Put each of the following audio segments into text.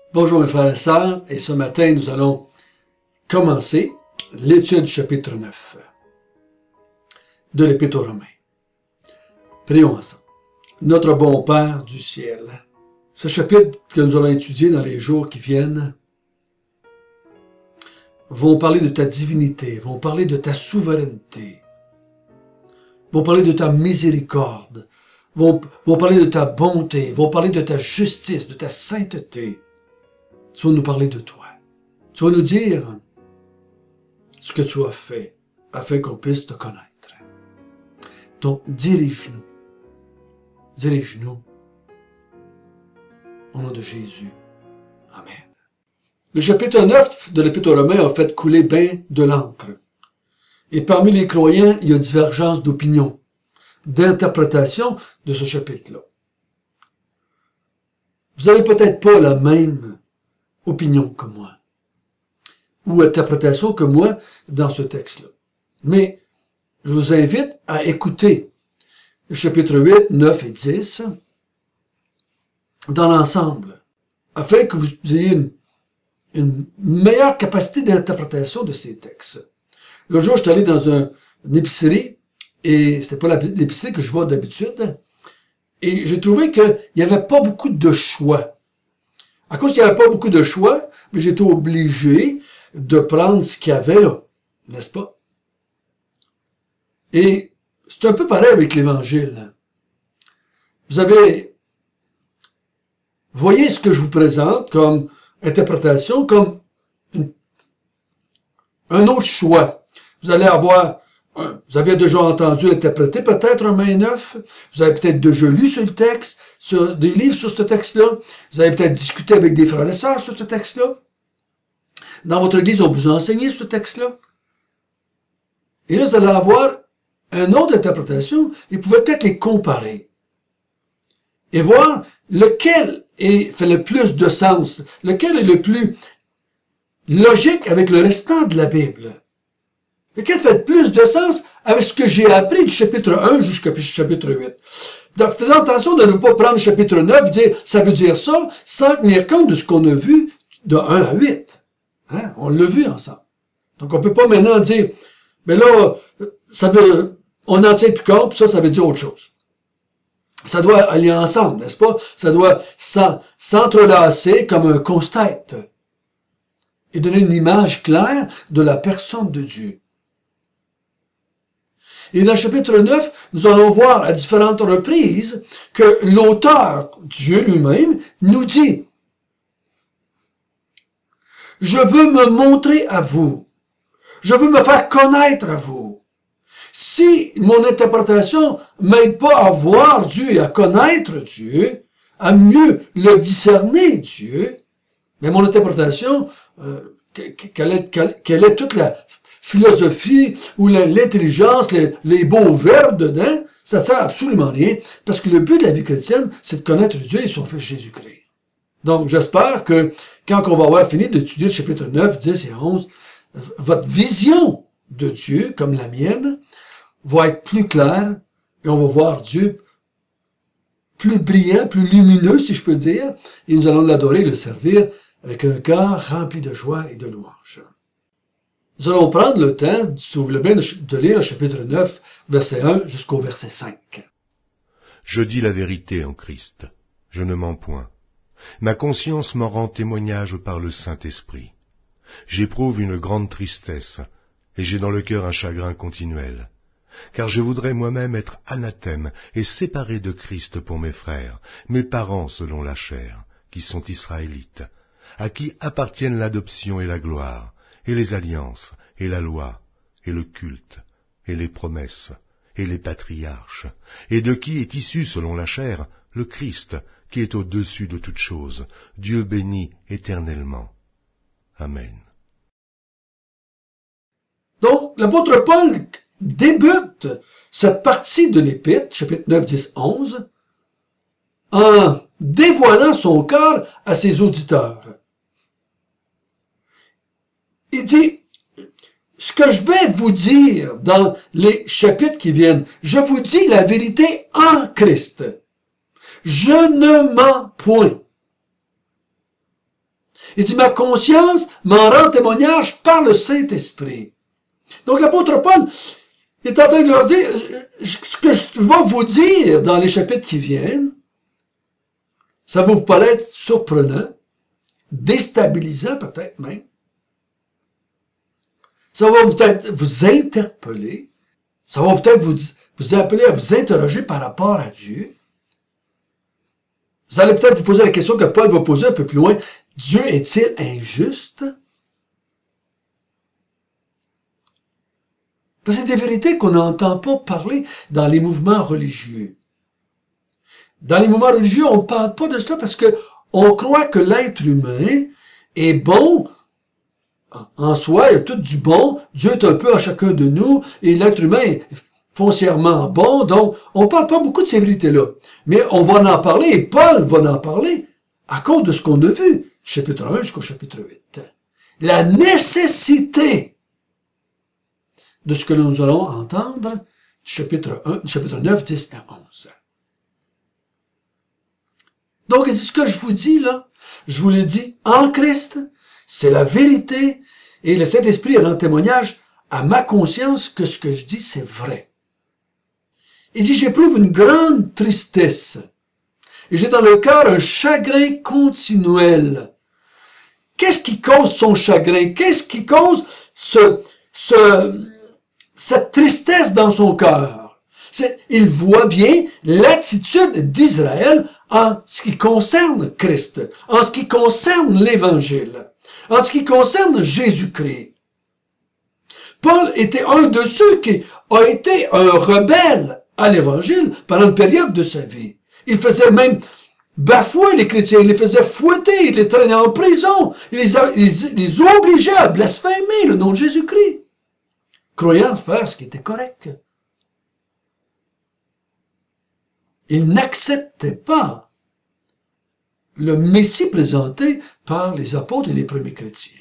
Bonjour mes frères et sœurs, et ce matin nous allons commencer l'étude du chapitre 9 de l'Épître aux Romains. Prions ensemble. Notre bon Père du ciel, ce chapitre que nous allons étudier dans les jours qui viennent vont parler de ta divinité, vont parler de ta souveraineté, vont parler de ta miséricorde, vont parler de ta bonté, vont parler de ta justice, de ta sainteté. Tu vas nous parler de toi. Tu vas nous dire ce que tu as fait afin qu'on puisse te connaître. Donc, dirige-nous. Dirige-nous. Au nom de Jésus. Amen. Le chapitre 9 de l'Épître aux Romains a fait couler bien de l'encre. Et parmi les croyants, il y a divergence d'opinion, d'interprétation de ce chapitre-là. Vous n'avez peut-être pas la même opinion que moi, ou interprétation que moi dans ce texte-là. Mais je vous invite à écouter le chapitre 8, 9 et 10 dans l'ensemble, afin que vous ayez une meilleure capacité d'interprétation de ces textes. Le jour, je suis allé dans une épicerie, et c'était pas l'épicerie que je vois d'habitude, et j'ai trouvé qu'il n'y avait pas beaucoup de choix. À cause qu'il n'y avait pas beaucoup de choix, mais j'étais obligé de prendre ce qu'il y avait là, n'est-ce pas? Et c'est un peu pareil avec l'Évangile. Voyez ce que je vous présente comme interprétation, comme un autre choix. Vous avez déjà entendu interpréter peut-être Romains 9, vous avez peut-être déjà lu sur le texte, sur des livres sur ce texte-là, vous avez peut-être discuté avec des frères et sœurs sur ce texte-là. Dans votre église, on vous a enseigné ce texte-là. Et là, vous allez avoir une autre interprétation, et vous pouvez peut-être les comparer. Et voir lequel fait le plus de sens, lequel est le plus logique avec le restant de la Bible. Lequel fait plus de sens avec ce que j'ai appris du chapitre 1 jusqu'au chapitre 8. Donc, faisons attention de ne pas prendre le chapitre 9 et dire, ça veut dire ça, sans tenir compte de ce qu'on a vu de 1 à 8. Hein? On l'a vu ensemble. Donc, on peut pas maintenant dire, mais là, on n'en tient plus compte, puis ça veut dire autre chose. Ça doit aller ensemble, n'est-ce pas? Ça doit s'entrelacer comme un casse-tête et donner une image claire de la personne de Dieu. Et dans le chapitre 9, nous allons voir à différentes reprises que l'auteur, Dieu lui-même, nous dit « Je veux me montrer à vous. Je veux me faire connaître à vous. » Si mon interprétation m'aide pas à voir Dieu et à connaître Dieu, à mieux le discerner Dieu, mais mon interprétation, quelle est toute la philosophie ou l'intelligence, les beaux verbes dedans, ça sert absolument à rien, parce que le but de la vie chrétienne, c'est de connaître Dieu et son Fils Jésus-Christ. Donc, j'espère que quand on va avoir fini d'étudier le chapitre 9, 10 et 11, votre vision de Dieu, comme la mienne, va être plus claire, et on va voir Dieu plus brillant, plus lumineux, si je peux dire, et nous allons l'adorer et le servir avec un cœur rempli de joie et de louange. Nous allons prendre le temps, si vous voulez bien, de lire le chapitre 9, verset 1 jusqu'au verset 5. Je dis la vérité en Christ, je ne mens point. Ma conscience m'en rend témoignage par le Saint-Esprit. J'éprouve une grande tristesse, et j'ai dans le cœur un chagrin continuel. Car je voudrais moi-même être anathème et séparé de Christ pour mes frères, mes parents selon la chair, qui sont israélites, à qui appartiennent l'adoption et la gloire, et les alliances, et la loi, et le culte, et les promesses, et les patriarches, et de qui est issu selon la chair le Christ, qui est au-dessus de toutes choses, Dieu béni éternellement. Amen. Donc, l'apôtre Paul débute cette partie de l'Épître, chapitre 9, 10, 11, en dévoilant son cœur à ses auditeurs. Il dit, ce que je vais vous dire dans les chapitres qui viennent, je vous dis la vérité en Christ. Je ne mens point. Il dit, ma conscience m'en rend témoignage par le Saint-Esprit. Donc l'apôtre Paul est en train de leur dire, ce que je vais vous dire dans les chapitres qui viennent, ça va vous paraître surprenant, déstabilisant peut-être même. Ça va peut-être vous interpeller. Ça va peut-être vous appeler à vous interroger par rapport à Dieu. Vous allez peut-être vous poser la question que Paul va poser un peu plus loin. Dieu est-il injuste? Parce que c'est des vérités qu'on n'entend pas parler dans les mouvements religieux. Dans les mouvements religieux, on ne parle pas de cela parce que on croit que l'être humain est bon en soi, il y a tout du bon. Dieu est un peu à chacun de nous et l'être humain est foncièrement bon. Donc, on ne parle pas beaucoup de ces vérités-là. Mais on va en parler et Paul va en parler à cause de ce qu'on a vu, du chapitre 1 jusqu'au chapitre 8. La nécessité de ce que nous allons entendre du chapitre 1, du chapitre 9, 10 et 11. Donc, c'est ce que je vous dis là. Je vous le dis en Christ, c'est la vérité et le Saint-Esprit rend témoignage à ma conscience que ce que je dis, c'est vrai. Il dit, j'éprouve une grande tristesse et j'ai dans le cœur un chagrin continuel. Qu'est-ce qui cause son chagrin? Qu'est-ce qui cause cette tristesse dans son cœur? Il voit bien l'attitude d'Israël en ce qui concerne Christ, en ce qui concerne l'Évangile, en ce qui concerne Jésus-Christ. Paul était un de ceux qui a été un rebelle à l'Évangile pendant une période de sa vie. Il faisait même bafouer les chrétiens, il les faisait fouetter, il les traînait en prison, il les obligeait à blasphémer le nom de Jésus-Christ, croyant faire ce qui était correct. Il n'acceptait pas le Messie présenté par les apôtres et les premiers chrétiens.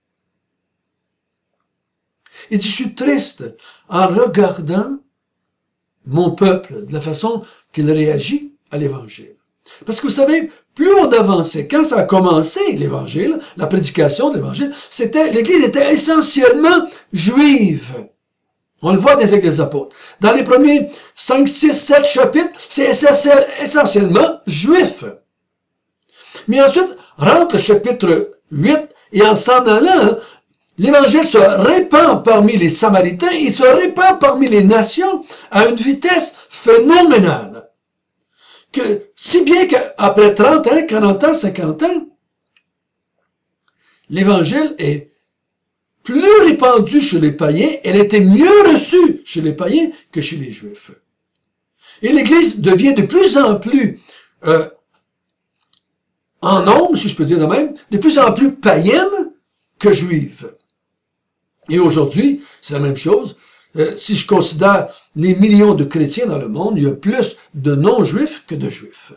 Il dit, je suis triste en regardant mon peuple de la façon qu'il réagit à l'Évangile. Parce que vous savez, plus on avançait, quand ça a commencé l'Évangile, la prédication de l'Évangile, l'Église était essentiellement juive. On le voit dans les Actes des Apôtres. Dans les premiers 5, 6, 7 chapitres, c'est essentiellement juif. Mais ensuite, rentre le chapitre 8, et en s'en allant, l'Évangile se répand parmi les Samaritains, il se répand parmi les nations à une vitesse phénoménale. Si bien qu'après 30 ans, 40 ans, 50 ans, l'Évangile est plus répandue chez les païens, elle était mieux reçue chez les païens que chez les Juifs. Et l'Église devient de plus en plus, en nombre, si je peux dire de même, de plus en plus païenne que juive. Et aujourd'hui, c'est la même chose. Si je considère les millions de chrétiens dans le monde, il y a plus de non-juifs que de juifs.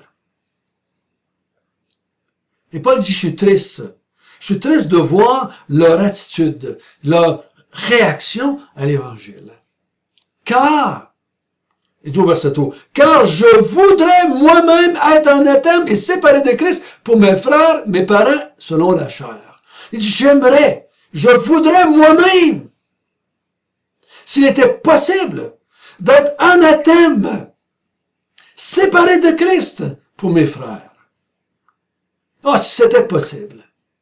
Et Paul dit, je suis triste. Je suis triste de voir leur attitude, leur réaction à l'Évangile. Car, il dit au verset 3, car je voudrais moi-même être anathème et séparé de Christ pour mes frères, mes parents, selon la chair. Il dit, je voudrais moi-même, s'il était possible, d'être anathème, séparé de Christ pour mes frères. Ah, si c'était possible.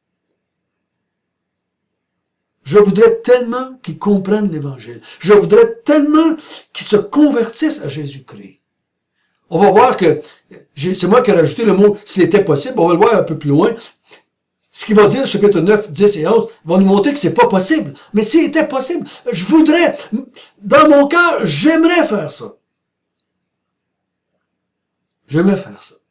Je voudrais tellement qu'ils comprennent l'Évangile. Je voudrais tellement qu'ils se convertissent à Jésus-Christ. On va voir que, c'est moi qui ai rajouté le mot « s'il était possible », on va le voir un peu plus loin. Ce qu'il va dire, chapitre 9, 10 et 11, va nous montrer que c'est pas possible. Mais s'il était possible, je voudrais, dans mon cœur, j'aimerais faire ça. J'aimerais faire ça.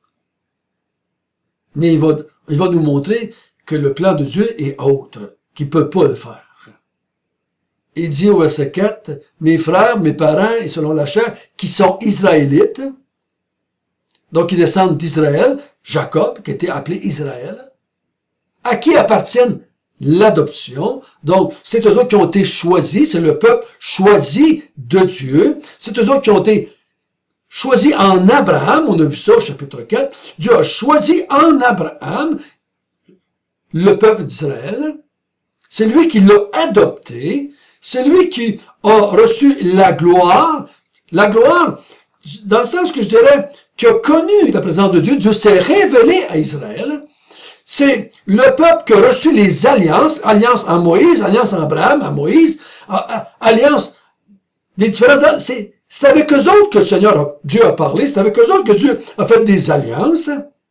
Mais il va nous montrer que le plan de Dieu est autre, qu'il peut pas le faire. Il dit au verset 4, mes frères, mes parents, et selon la chair, qui sont israélites, donc ils descendent d'Israël, Jacob, qui était appelé Israël, à qui appartiennent l'adoption. Donc, c'est eux autres qui ont été choisis, c'est le peuple choisi de Dieu. C'est eux autres qui ont été choisis en Abraham, on a vu ça au chapitre 4. Dieu a choisi en Abraham le peuple d'Israël. C'est lui qui l'a adopté. C'est lui qui a reçu la gloire. La gloire, dans le sens que je dirais, qui a connu la présence de Dieu. Dieu s'est révélé à Israël. C'est le peuple qui a reçu les alliances. Alliance à Moïse, alliance à Abraham, à Moïse, alliance des différents... C'est avec eux autres que le Seigneur, Dieu a parlé. C'est avec eux autres que Dieu a fait des alliances.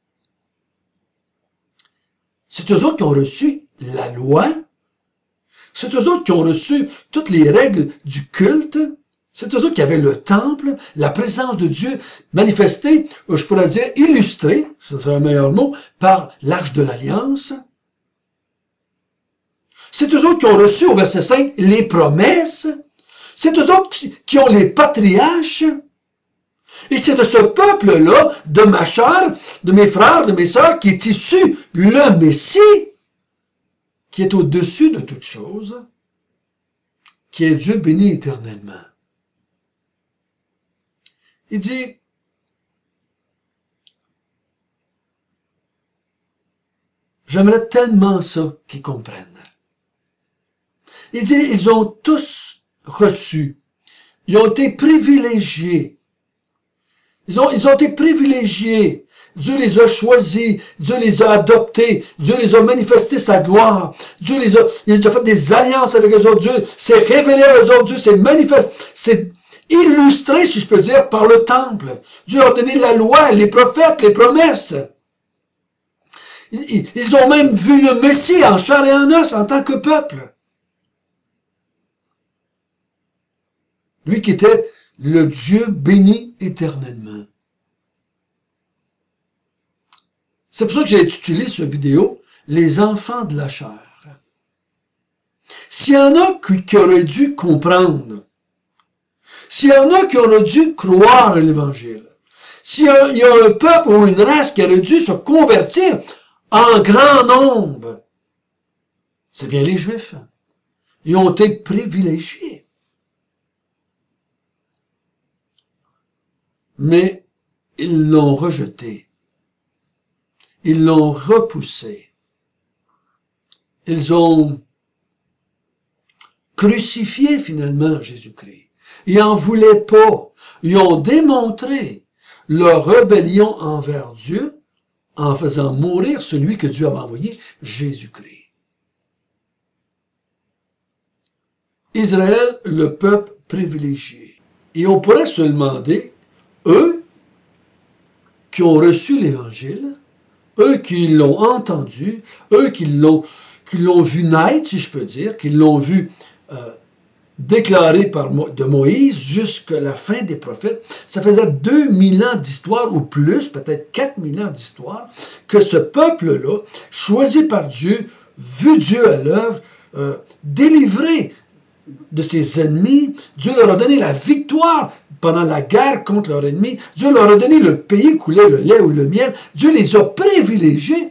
C'est eux autres qui ont reçu la loi. C'est eux autres qui ont reçu toutes les règles du culte. C'est eux autres qui avaient le temple, la présence de Dieu manifestée, je pourrais dire illustrée, c'est un meilleur mot, par l'arche de l'Alliance. C'est eux autres qui ont reçu au verset 5 les promesses. C'est eux autres qui ont les patriarches. Et c'est de ce peuple-là, de ma chair, de mes frères, de mes sœurs, qui est issu le Messie, qui est au-dessus de toutes choses, qui est Dieu béni éternellement. Il dit, j'aimerais tellement ça qu'ils comprennent. Il dit, ils ont tous reçu, ils ont été privilégiés. Ils ont été privilégiés. Dieu les a choisis. Dieu les a adoptés. Dieu les a manifesté sa gloire. Dieu il a fait des alliances avec eux autres. Dieu s'est révélé à eux autres. Dieu s'est manifesté. C'est illustré, si je peux dire, par le temple. Dieu a donné la loi, les prophètes, les promesses. Ils ont même vu le Messie en chair et en os en tant que peuple. Lui qui était le Dieu béni éternellement. C'est pour ça que j'ai intitulé cette vidéo « Les enfants de la chair ». S'il y en a qui auraient dû comprendre, s'il y en a qui auraient dû croire à l'Évangile, s'il y a un peuple ou une race qui aurait dû se convertir en grand nombre, c'est bien les Juifs. Ils ont été privilégiés. Mais ils l'ont rejeté. Ils l'ont repoussé. Ils ont crucifié finalement Jésus-Christ. Ils n'en voulaient pas. Ils ont démontré leur rébellion envers Dieu en faisant mourir celui que Dieu avait envoyé, Jésus-Christ. Israël, le peuple privilégié. Et on pourrait se demander, eux qui ont reçu l'Évangile, eux qui l'ont entendu, eux qui l'ont vu naître, si je peux dire, qui l'ont vu déclaré de Moïse jusqu'à la fin des prophètes, ça faisait 2000 ans d'histoire ou plus, peut-être 4000 ans d'histoire, que ce peuple-là, choisi par Dieu, vu Dieu à l'œuvre, délivré de ses ennemis, Dieu leur a donné la victoire pendant la guerre contre leurs ennemis, Dieu leur a donné le pays où coulait le lait ou le miel, Dieu les a privilégiés,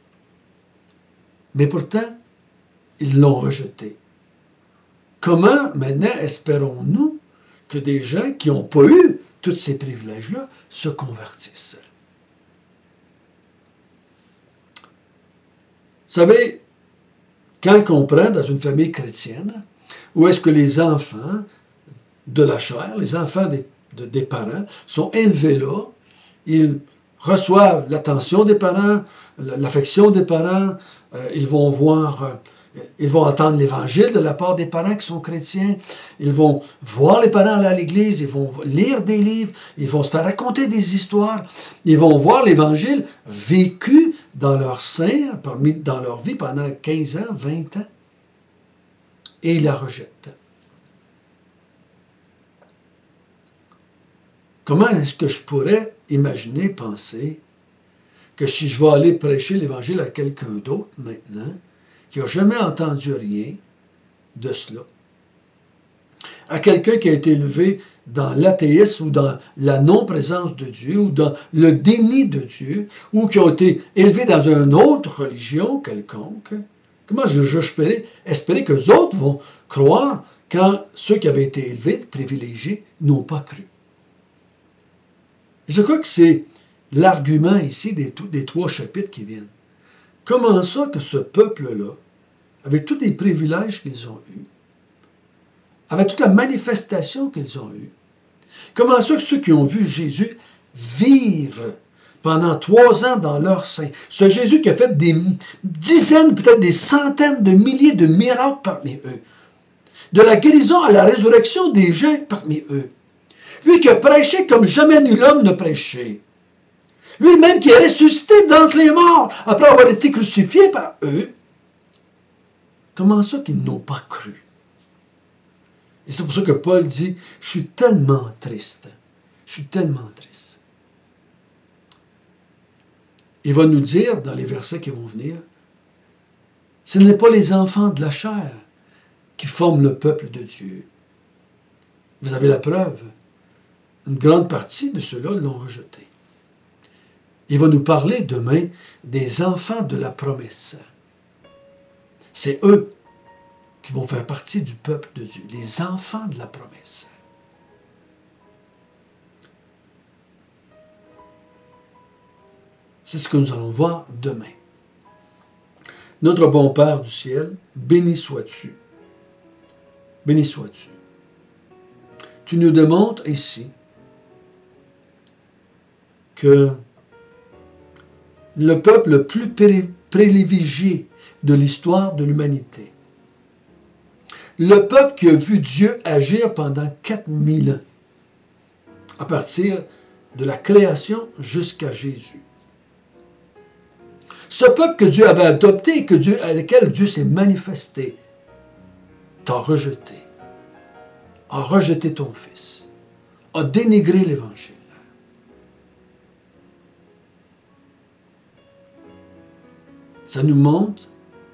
mais pourtant, ils l'ont rejeté. Comment, maintenant, espérons-nous que des gens qui n'ont pas eu tous ces privilèges-là se convertissent? Vous savez, quand on prend dans une famille chrétienne, où est-ce que les enfants de la chair, les enfants des parents, sont élevés là, ils reçoivent l'attention des parents, l'affection des parents, ils vont entendre l'Évangile de la part des parents qui sont chrétiens. Ils vont voir les parents aller à l'église. Ils vont lire des livres. Ils vont se faire raconter des histoires. Ils vont voir l'Évangile vécu dans leur sein, dans leur vie pendant 15 ans, 20 ans. Et ils la rejettent. Comment est-ce que je pourrais imaginer, penser que si je vais aller prêcher l'Évangile à quelqu'un d'autre maintenant, qui n'a jamais entendu rien de cela, à quelqu'un qui a été élevé dans l'athéisme ou dans la non-présence de Dieu ou dans le déni de Dieu ou qui ont été élevés dans une autre religion quelconque, comment est-ce que je espérer que les autres vont croire quand ceux qui avaient été élevés, privilégiés, n'ont pas cru? Je crois que c'est l'argument ici des 3 chapitres qui viennent. comment ça que ce peuple-là, avec tous les privilèges qu'ils ont eus, avec toute la manifestation qu'ils ont eue, comment ça que ceux qui ont vu Jésus vivre pendant 3 ans dans leur sein, ce Jésus qui a fait des dizaines, peut-être des centaines de milliers de miracles parmi eux, de la guérison à la résurrection des gens parmi eux, lui qui a prêché comme jamais nul homme ne prêchait, lui-même qui est ressuscité d'entre les morts après avoir été crucifié par eux, comment ça qu'ils n'ont pas cru? Et c'est pour ça que Paul dit, je suis tellement triste. Je suis tellement triste. Il va nous dire, dans les versets qui vont venir, ce n'est pas les enfants de la chair qui forment le peuple de Dieu. Vous avez la preuve. Une grande partie de ceux-là l'ont rejeté. Il va nous parler demain des enfants de la promesse. C'est eux qui vont faire partie du peuple de Dieu, les enfants de la promesse. C'est ce que nous allons voir demain. Notre bon Père du ciel, béni sois-tu. Béni sois-tu. Tu nous démontres ici que le peuple le plus privilégié de l'histoire de l'humanité, le peuple qui a vu Dieu agir pendant 4000 ans, à partir de la création jusqu'à Jésus. Ce peuple que Dieu avait adopté et avec lequel Dieu s'est manifesté, t'a rejeté, a rejeté ton Fils, a dénigré l'Évangile. Ça nous montre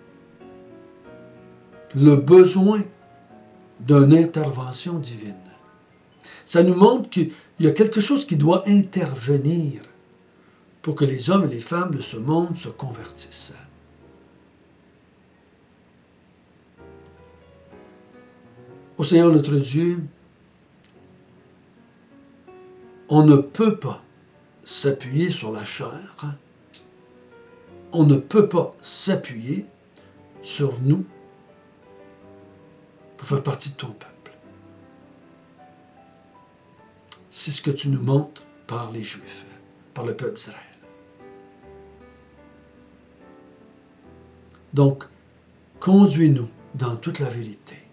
le besoin d'une intervention divine. Ça nous montre qu'il y a quelque chose qui doit intervenir pour que les hommes et les femmes de ce monde se convertissent. Ô Seigneur notre Dieu, on ne peut pas s'appuyer sur la chair, on ne peut pas s'appuyer sur nous pour faire partie de ton peuple. C'est ce que tu nous montres par les Juifs, par le peuple d'Israël. Donc, conduis-nous dans toute la vérité.